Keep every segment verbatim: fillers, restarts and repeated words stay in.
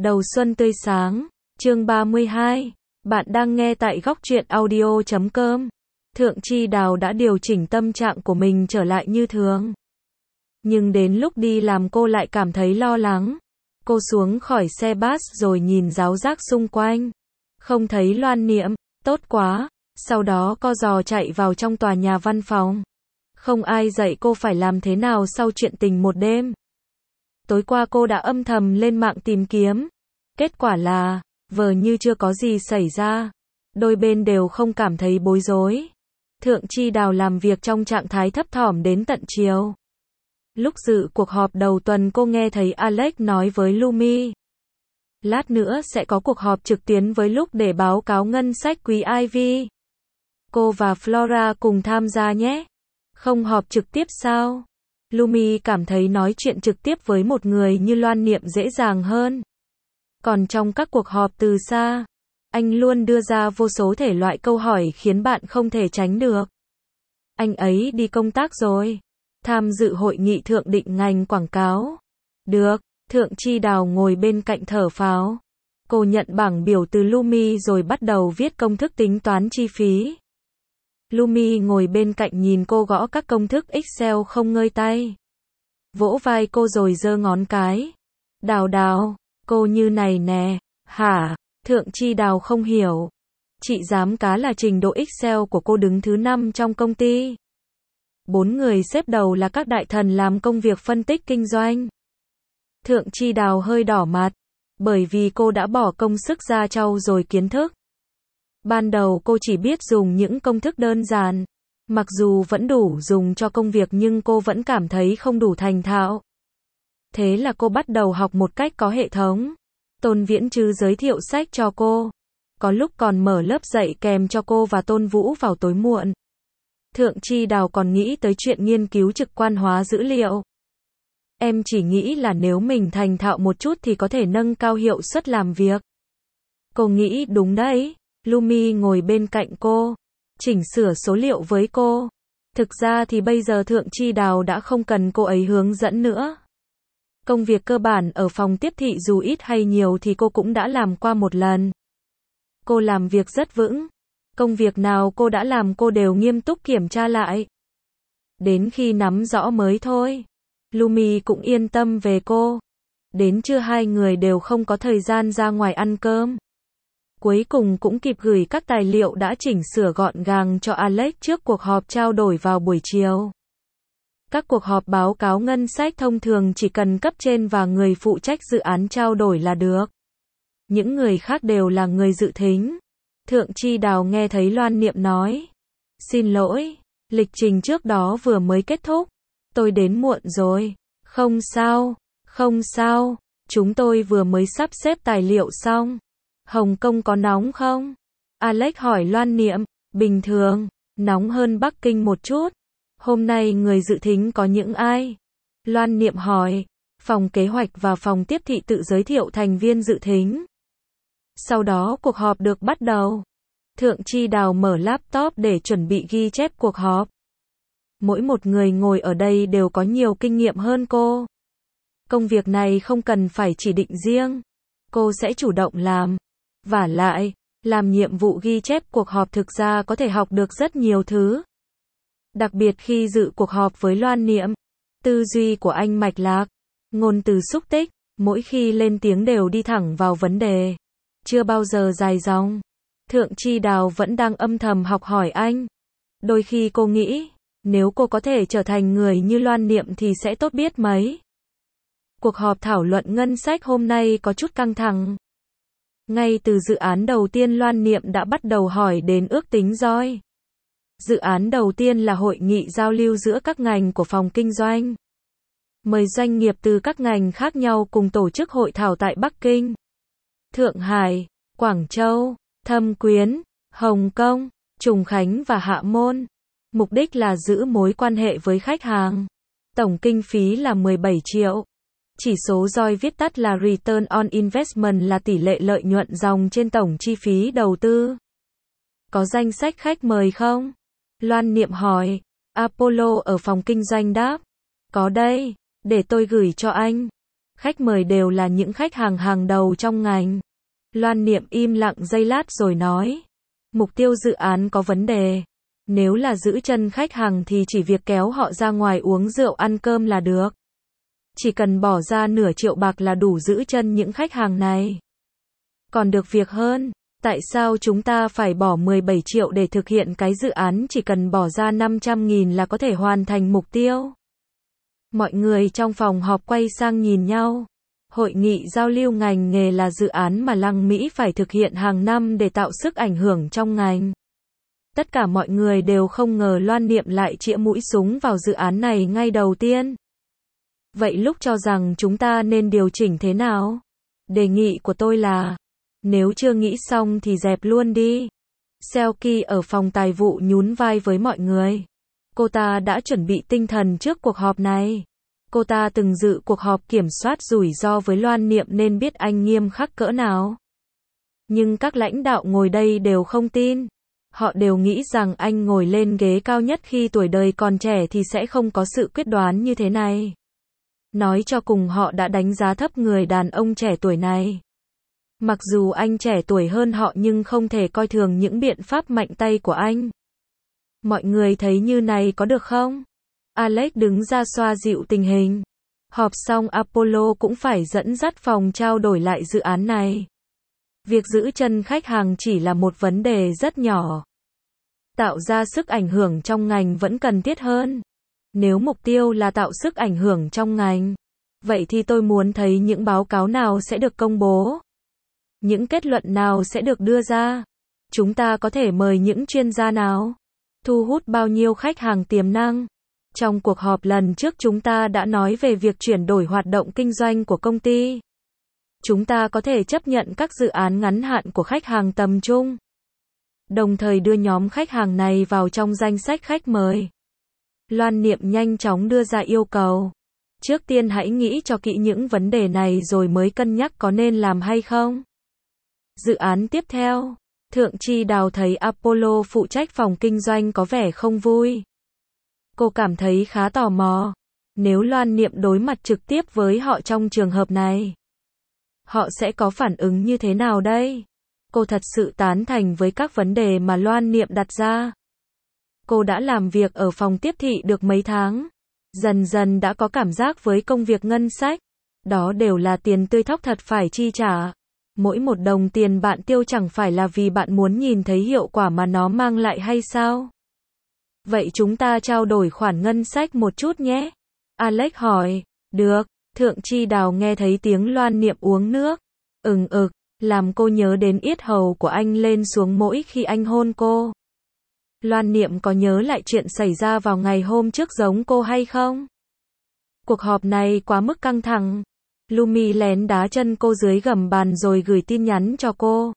Đầu xuân tươi sáng, chương ba mươi hai. Bạn đang nghe tại góc truyện audio chấm com. Thượng Chi Đào đã điều chỉnh tâm trạng của mình trở lại như thường. Nhưng đến lúc đi làm cô lại cảm thấy lo lắng. Cô xuống khỏi xe bus rồi nhìn ráo rác xung quanh. Không thấy Loan Niệm, tốt quá. Sau đó co giò chạy vào trong tòa nhà văn phòng. Không ai dạy cô phải làm thế nào sau chuyện tình một đêm. Tối qua cô đã âm thầm lên mạng tìm kiếm. Kết quả là, vờ như chưa có gì xảy ra. Đôi bên đều không cảm thấy bối rối. Thượng Chi Đào làm việc trong trạng thái thấp thỏm đến tận chiều. Lúc dự cuộc họp đầu tuần cô nghe thấy Alex nói với Lumi. Lát nữa sẽ có cuộc họp trực tuyến với lúc để báo cáo ngân sách quý Ivy. Cô và Flora cùng tham gia nhé. Không họp trực tiếp sao? Lumi cảm thấy nói chuyện trực tiếp với một người như Loan Niệm dễ dàng hơn. Còn trong các cuộc họp từ xa, anh luôn đưa ra vô số thể loại câu hỏi khiến bạn không thể tránh được. Anh ấy đi công tác rồi. Tham dự hội nghị thượng định ngành quảng cáo. Được, Thượng Chi Đào ngồi bên cạnh thở phào. Cô nhận bảng biểu từ Lumi rồi bắt đầu viết công thức tính toán chi phí. Lumi ngồi bên cạnh nhìn cô gõ các công thức Excel không ngơi tay. Vỗ vai cô rồi giơ ngón cái. Đào Đào, cô như này nè. Hả? Thượng Chi Đào không hiểu. Chị dám cá là trình độ Excel của cô đứng thứ năm trong công ty. Bốn người xếp đầu là các đại thần làm công việc phân tích kinh doanh. Thượng Chi Đào hơi đỏ mặt. Bởi vì cô đã bỏ công sức ra trau dồi kiến thức. Ban đầu cô chỉ biết dùng những công thức đơn giản. Mặc dù vẫn đủ dùng cho công việc nhưng cô vẫn cảm thấy không đủ thành thạo. Thế là cô bắt đầu học một cách có hệ thống. Tôn Viễn Trư giới thiệu sách cho cô. Có lúc còn mở lớp dạy kèm cho cô và Tôn Vũ vào tối muộn. Thượng Chi Đào còn nghĩ tới chuyện nghiên cứu trực quan hóa dữ liệu. Em chỉ nghĩ là nếu mình thành thạo một chút thì có thể nâng cao hiệu suất làm việc. Cô nghĩ đúng đấy. Lumi ngồi bên cạnh cô, chỉnh sửa số liệu với cô. Thực ra thì bây giờ Thượng Chi Đào đã không cần cô ấy hướng dẫn nữa. Công việc cơ bản ở phòng tiếp thị dù ít hay nhiều thì cô cũng đã làm qua một lần. Cô làm việc rất vững. Công việc nào cô đã làm cô đều nghiêm túc kiểm tra lại. Đến khi nắm rõ mới thôi. Lumi cũng yên tâm về cô. Đến trưa hai người đều không có thời gian ra ngoài ăn cơm. Cuối cùng cũng kịp gửi các tài liệu đã chỉnh sửa gọn gàng cho Alex trước cuộc họp trao đổi vào buổi chiều. Các cuộc họp báo cáo ngân sách thông thường chỉ cần cấp trên và người phụ trách dự án trao đổi là được. Những người khác đều là người dự thính. Thượng Chi Đào nghe thấy Loan Niệm nói. Xin lỗi, lịch trình trước đó vừa mới kết thúc. Tôi đến muộn rồi. Không sao, không sao, chúng tôi vừa mới sắp xếp tài liệu xong. Hồng Kông có nóng không? Alex hỏi Loan Niệm. Bình thường, nóng hơn Bắc Kinh một chút. Hôm nay người dự thính có những ai? Loan Niệm hỏi. Phòng kế hoạch và phòng tiếp thị tự giới thiệu thành viên dự thính. Sau đó cuộc họp được bắt đầu. Thượng Chi Đào mở laptop để chuẩn bị ghi chép cuộc họp. Mỗi một người ngồi ở đây đều có nhiều kinh nghiệm hơn cô. Công việc này không cần phải chỉ định riêng. Cô sẽ chủ động làm. Vả lại, làm nhiệm vụ ghi chép cuộc họp thực ra có thể học được rất nhiều thứ. Đặc biệt khi dự cuộc họp với Loan Niệm, tư duy của anh mạch lạc, ngôn từ xúc tích, mỗi khi lên tiếng đều đi thẳng vào vấn đề. Chưa bao giờ dài dòng. Thượng Chi Đào vẫn đang âm thầm học hỏi anh. Đôi khi cô nghĩ, nếu cô có thể trở thành người như Loan Niệm thì sẽ tốt biết mấy. Cuộc họp thảo luận ngân sách hôm nay có chút căng thẳng. Ngay từ dự án đầu tiên Loan Niệm đã bắt đầu hỏi đến ước tính roi. Dự án đầu tiên là hội nghị giao lưu giữa các ngành của phòng kinh doanh. Mời doanh nghiệp từ các ngành khác nhau cùng tổ chức hội thảo tại Bắc Kinh, Thượng Hải, Quảng Châu, Thâm Quyến, Hồng Kông, Trùng Khánh và Hạ Môn. Mục đích là giữ mối quan hệ với khách hàng. Tổng kinh phí là mười bảy triệu. Chỉ số roi viết tắt là Return on Investment là tỷ lệ lợi nhuận dòng trên tổng chi phí đầu tư. Có danh sách khách mời không? Loan Niệm hỏi. Apollo ở phòng kinh doanh đáp. Có đây, để tôi gửi cho anh. Khách mời đều là những khách hàng hàng đầu trong ngành. Loan Niệm im lặng giây lát rồi nói. Mục tiêu dự án có vấn đề. Nếu là giữ chân khách hàng thì chỉ việc kéo họ ra ngoài uống rượu ăn cơm là được. Chỉ cần bỏ ra nửa triệu bạc là đủ giữ chân những khách hàng này. Còn được việc hơn, tại sao chúng ta phải bỏ mười bảy triệu để thực hiện cái dự án chỉ cần bỏ ra năm trăm nghìn là có thể hoàn thành mục tiêu? Mọi người trong phòng họp quay sang nhìn nhau. Hội nghị giao lưu ngành nghề là dự án mà Lăng Mỹ phải thực hiện hàng năm để tạo sức ảnh hưởng trong ngành. Tất cả mọi người đều không ngờ Loan Niệm lại chĩa mũi súng vào dự án này ngay đầu tiên. Vậy lúc cho rằng chúng ta nên điều chỉnh thế nào? Đề nghị của tôi là, nếu chưa nghĩ xong thì dẹp luôn đi. Selkie ở phòng tài vụ nhún vai với mọi người. Cô ta đã chuẩn bị tinh thần trước cuộc họp này. Cô ta từng dự cuộc họp kiểm soát rủi ro với Loan Niệm nên biết anh nghiêm khắc cỡ nào. Nhưng các lãnh đạo ngồi đây đều không tin. Họ đều nghĩ rằng anh ngồi lên ghế cao nhất khi tuổi đời còn trẻ thì sẽ không có sự quyết đoán như thế này. Nói cho cùng họ đã đánh giá thấp người đàn ông trẻ tuổi này. Mặc dù anh trẻ tuổi hơn họ nhưng không thể coi thường những biện pháp mạnh tay của anh. Mọi người thấy như này có được không? Alex đứng ra xoa dịu tình hình. Họp xong Apollo cũng phải dẫn dắt phòng trao đổi lại dự án này. Việc giữ chân khách hàng chỉ là một vấn đề rất nhỏ. Tạo ra sức ảnh hưởng trong ngành vẫn cần thiết hơn. Nếu mục tiêu là tạo sức ảnh hưởng trong ngành, vậy thì tôi muốn thấy những báo cáo nào sẽ được công bố. Những kết luận nào sẽ được đưa ra. Chúng ta có thể mời những chuyên gia nào. Thu hút bao nhiêu khách hàng tiềm năng. Trong cuộc họp lần trước chúng ta đã nói về việc chuyển đổi hoạt động kinh doanh của công ty. Chúng ta có thể chấp nhận các dự án ngắn hạn của khách hàng tầm trung. Đồng thời đưa nhóm khách hàng này vào trong danh sách khách mời. Loan Niệm nhanh chóng đưa ra yêu cầu. Trước tiên hãy nghĩ cho kỹ những vấn đề này rồi mới cân nhắc có nên làm hay không. Dự án tiếp theo. Thượng Chi Đào thấy Apollo phụ trách phòng kinh doanh có vẻ không vui. Cô cảm thấy khá tò mò. Nếu Loan Niệm đối mặt trực tiếp với họ trong trường hợp này, họ sẽ có phản ứng như thế nào đây? Cô thật sự tán thành với các vấn đề mà Loan Niệm đặt ra. Cô đã làm việc ở phòng tiếp thị được mấy tháng. Dần dần đã có cảm giác với công việc ngân sách. Đó đều là tiền tươi thóc thật phải chi trả. Mỗi một đồng tiền bạn tiêu chẳng phải là vì bạn muốn nhìn thấy hiệu quả mà nó mang lại hay sao? Vậy chúng ta trao đổi khoản ngân sách một chút nhé. Alex hỏi. Được. Thượng Chi Đào nghe thấy tiếng Loan Niệm uống nước. Ừng ực, làm cô nhớ đến yết hầu của anh lên xuống mỗi khi anh hôn cô. Loan Niệm có nhớ lại chuyện xảy ra vào ngày hôm trước giống cô hay không? Cuộc họp này quá mức căng thẳng. Lumi lén đá chân cô dưới gầm bàn rồi gửi tin nhắn cho cô.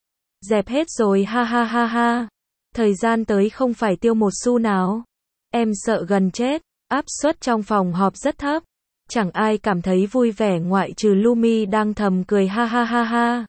Dẹp hết rồi ha ha ha ha. Thời gian tới không phải tiêu một xu nào. Em sợ gần chết. Áp suất trong phòng họp rất thấp. Chẳng ai cảm thấy vui vẻ ngoại trừ Lumi đang thầm cười ha ha ha ha.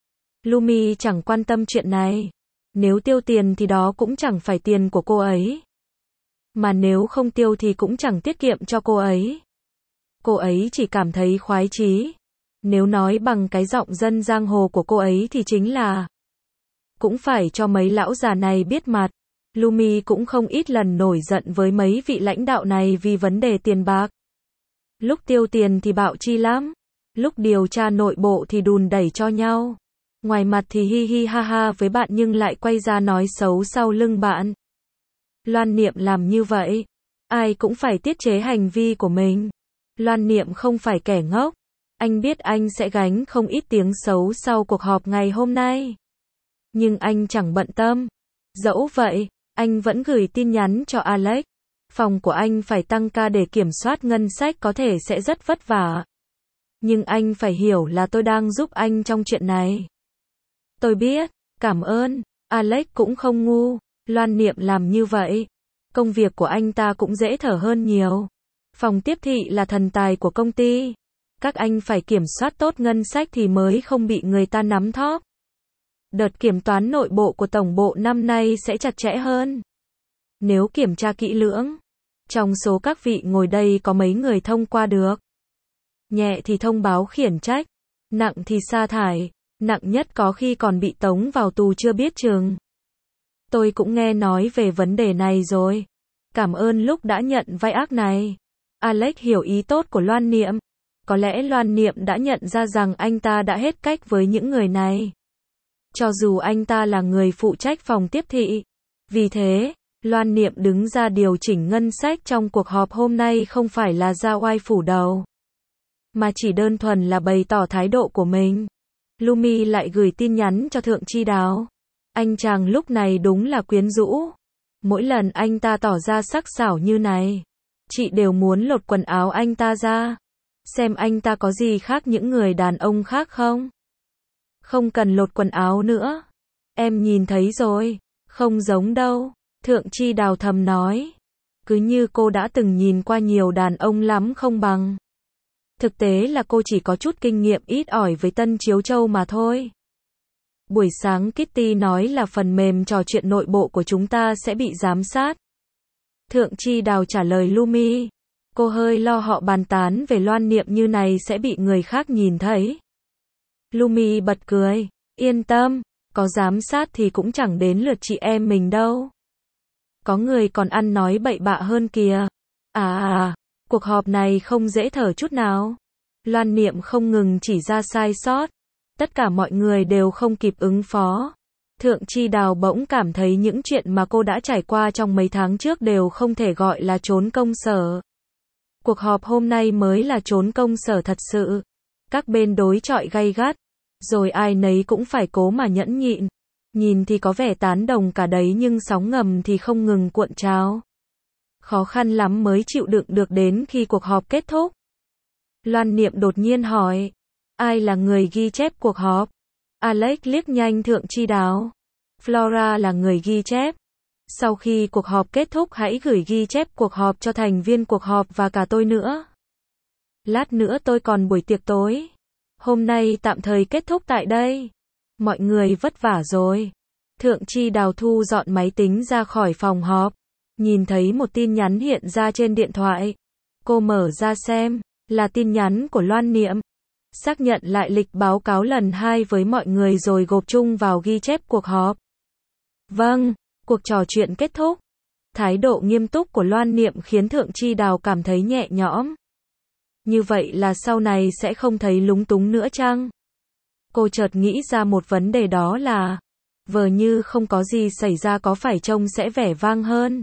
Lumi chẳng quan tâm chuyện này. Nếu tiêu tiền thì đó cũng chẳng phải tiền của cô ấy. Mà nếu không tiêu thì cũng chẳng tiết kiệm cho cô ấy. Cô ấy chỉ cảm thấy khoái chí. Nếu nói bằng cái giọng dân giang hồ của cô ấy thì chính là cũng phải cho mấy lão già này biết mặt. Lumi cũng không ít lần nổi giận với mấy vị lãnh đạo này vì vấn đề tiền bạc. Lúc tiêu tiền thì bạo chi lắm. Lúc điều tra nội bộ thì đùn đẩy cho nhau. Ngoài mặt thì hi hi ha ha với bạn nhưng lại quay ra nói xấu sau lưng bạn. Loan Niệm làm như vậy. Ai cũng phải tiết chế hành vi của mình. Loan Niệm không phải kẻ ngốc. Anh biết anh sẽ gánh không ít tiếng xấu sau cuộc họp ngày hôm nay. Nhưng anh chẳng bận tâm. Dẫu vậy, anh vẫn gửi tin nhắn cho Alex. Phòng của anh phải tăng ca để kiểm soát ngân sách có thể sẽ rất vất vả. Nhưng anh phải hiểu là tôi đang giúp anh trong chuyện này. Tôi biết, cảm ơn. Alex cũng không ngu. Loan Niệm làm như vậy. Công việc của anh ta cũng dễ thở hơn nhiều. Phòng tiếp thị là thần tài của công ty. Các anh phải kiểm soát tốt ngân sách thì mới không bị người ta nắm thóp. Đợt kiểm toán nội bộ của tổng bộ năm nay sẽ chặt chẽ hơn. Nếu kiểm tra kỹ lưỡng, trong số các vị ngồi đây có mấy người thông qua được. nhẹ thì thông báo khiển trách, nặng thì sa thải, nặng nhất có khi còn bị tống vào tù chưa biết chừng. Tôi cũng nghe nói về vấn đề này rồi. Cảm ơn lúc đã nhận vai ác này. Alex hiểu ý tốt của Loan Niệm. Có lẽ Loan Niệm đã nhận ra rằng anh ta đã hết cách với những người này. Cho dù anh ta là người phụ trách phòng tiếp thị. Vì thế, Loan Niệm đứng ra điều chỉnh ngân sách trong cuộc họp hôm nay không phải là ra oai phủ đầu, mà chỉ đơn thuần là bày tỏ thái độ của mình. Lumi lại gửi tin nhắn cho Thượng Chi Đào. Anh chàng lúc này đúng là quyến rũ. Mỗi lần anh ta tỏ ra sắc sảo như này, chị đều muốn lột quần áo anh ta ra, xem anh ta có gì khác những người đàn ông khác không. Không cần lột quần áo nữa. Em nhìn thấy rồi, không giống đâu. Thượng Chi Đào thầm nói. Cứ như cô đã từng nhìn qua nhiều đàn ông lắm không bằng. Thực tế là cô chỉ có chút kinh nghiệm ít ỏi với Tân Chiếu Châu mà thôi. Buổi sáng Kitty nói là phần mềm trò chuyện nội bộ của chúng ta sẽ bị giám sát. Thượng Chi Đào trả lời Lumi. Cô hơi lo họ bàn tán về Loan Niệm như này sẽ bị người khác nhìn thấy. Lumi bật cười. Yên tâm, có giám sát thì cũng chẳng đến lượt chị em mình đâu. Có người còn ăn nói bậy bạ hơn kìa. À à, cuộc họp này không dễ thở chút nào. Loan Niệm không ngừng chỉ ra sai sót. Tất cả mọi người đều không kịp ứng phó. Thượng Chi Đào bỗng cảm thấy những chuyện mà cô đã trải qua trong mấy tháng trước đều không thể gọi là trốn công sở. Cuộc họp hôm nay mới là trốn công sở thật sự. Các bên đối chọi gay gắt. Rồi ai nấy cũng phải cố mà nhẫn nhịn. Nhìn thì có vẻ tán đồng cả đấy nhưng sóng ngầm thì không ngừng cuộn trào. Khó khăn lắm mới chịu đựng được đến khi cuộc họp kết thúc. Loan Niệm đột nhiên hỏi. Ai là người ghi chép cuộc họp? Alex liếc nhanh Thượng Chi Đào. Flora là người ghi chép. Sau khi cuộc họp kết thúc hãy gửi ghi chép cuộc họp cho thành viên cuộc họp và cả tôi nữa. Lát nữa tôi còn buổi tiệc tối. Hôm nay tạm thời kết thúc tại đây. Mọi người vất vả rồi. Thượng Chi Đào thu dọn máy tính ra khỏi phòng họp. Nhìn thấy một tin nhắn hiện ra trên điện thoại. Cô mở ra xem. Là tin nhắn của Loan Niệm. Xác nhận lại lịch báo cáo lần hai với mọi người rồi gộp chung vào ghi chép cuộc họp. Vâng, cuộc trò chuyện kết thúc. Thái độ nghiêm túc của Loan Niệm khiến Thượng Chi Đào cảm thấy nhẹ nhõm. Như vậy là sau này sẽ không thấy lúng túng nữa chăng? Cô chợt nghĩ ra một vấn đề đó là, vờ như không có gì xảy ra có phải trông sẽ vẻ vang hơn?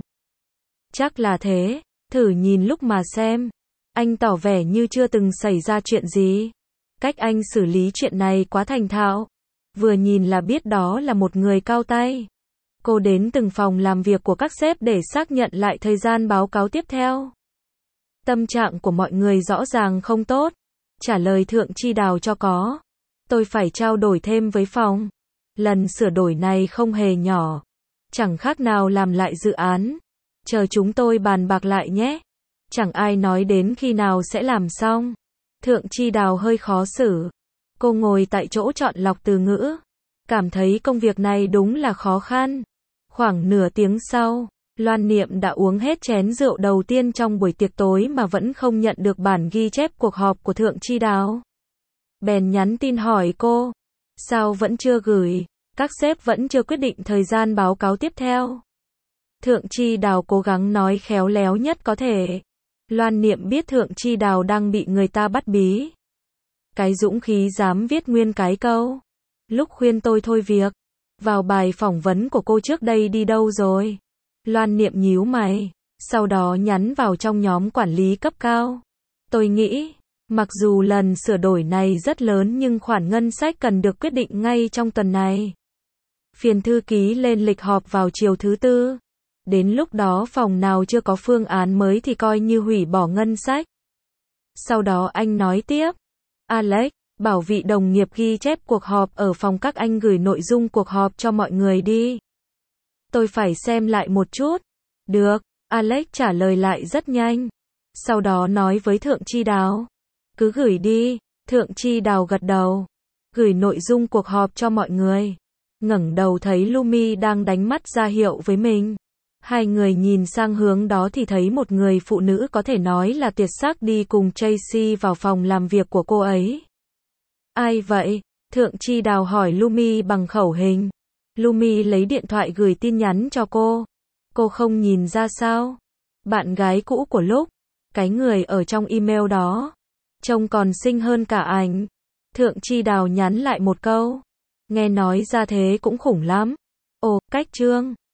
Chắc là thế, thử nhìn lúc mà xem. Anh tỏ vẻ như chưa từng xảy ra chuyện gì. Cách anh xử lý chuyện này quá thành thạo. Vừa nhìn là biết đó là một người cao tay. Cô đến từng phòng làm việc của các sếp để xác nhận lại thời gian báo cáo tiếp theo. Tâm trạng của mọi người rõ ràng không tốt. Trả lời Thượng Chi Đào cho có. Tôi phải trao đổi thêm với phòng. Lần sửa đổi này không hề nhỏ. Chẳng khác nào làm lại dự án. Chờ chúng tôi bàn bạc lại nhé. Chẳng ai nói đến khi nào sẽ làm xong. Thượng Chi Đào hơi khó xử. Cô ngồi tại chỗ chọn lọc từ ngữ. Cảm thấy công việc này đúng là khó khăn. Khoảng nửa tiếng sau, Loan Niệm đã uống hết chén rượu đầu tiên trong buổi tiệc tối mà vẫn không nhận được bản ghi chép cuộc họp của Thượng Chi Đào. Bèn nhắn tin hỏi cô. Sao vẫn chưa gửi? Các sếp vẫn chưa quyết định thời gian báo cáo tiếp theo. Thượng Chi Đào cố gắng nói khéo léo nhất có thể. Loan Niệm biết Thượng Chi Đào đang bị người ta bắt bí. Cái dũng khí dám viết nguyên cái câu. Lúc khuyên tôi thôi việc. Vào bài phỏng vấn của cô trước đây đi đâu rồi? Loan Niệm nhíu mày. Sau đó nhắn vào trong nhóm quản lý cấp cao. Tôi nghĩ, mặc dù lần sửa đổi này rất lớn nhưng khoản ngân sách cần được quyết định ngay trong tuần này. Phiền thư ký lên lịch họp vào chiều thứ tư. Đến lúc đó phòng nào chưa có phương án mới thì coi như hủy bỏ ngân sách. Sau đó anh nói tiếp. Alex, bảo vị đồng nghiệp ghi chép cuộc họp ở phòng các anh gửi nội dung cuộc họp cho mọi người đi. Tôi phải xem lại một chút. Được, Alex trả lời lại rất nhanh. Sau đó nói với Thượng Chi Đào. Cứ gửi đi. Thượng Chi Đào gật đầu. Gửi nội dung cuộc họp cho mọi người. Ngẩng đầu thấy Lumi đang đánh mắt ra hiệu với mình. Hai người nhìn sang hướng đó thì thấy một người phụ nữ có thể nói là tuyệt sắc đi cùng Tracy vào phòng làm việc của cô ấy. Ai vậy? Thượng Chi Đào hỏi Lumi bằng khẩu hình. Lumi lấy điện thoại gửi tin nhắn cho cô. Cô không nhìn ra sao? Bạn gái cũ của Lúc. Cái người ở trong email đó. Trông còn xinh hơn cả ảnh. Thượng Chi Đào nhắn lại một câu. Nghe nói ra thế cũng khủng lắm. Ồ, cách trương.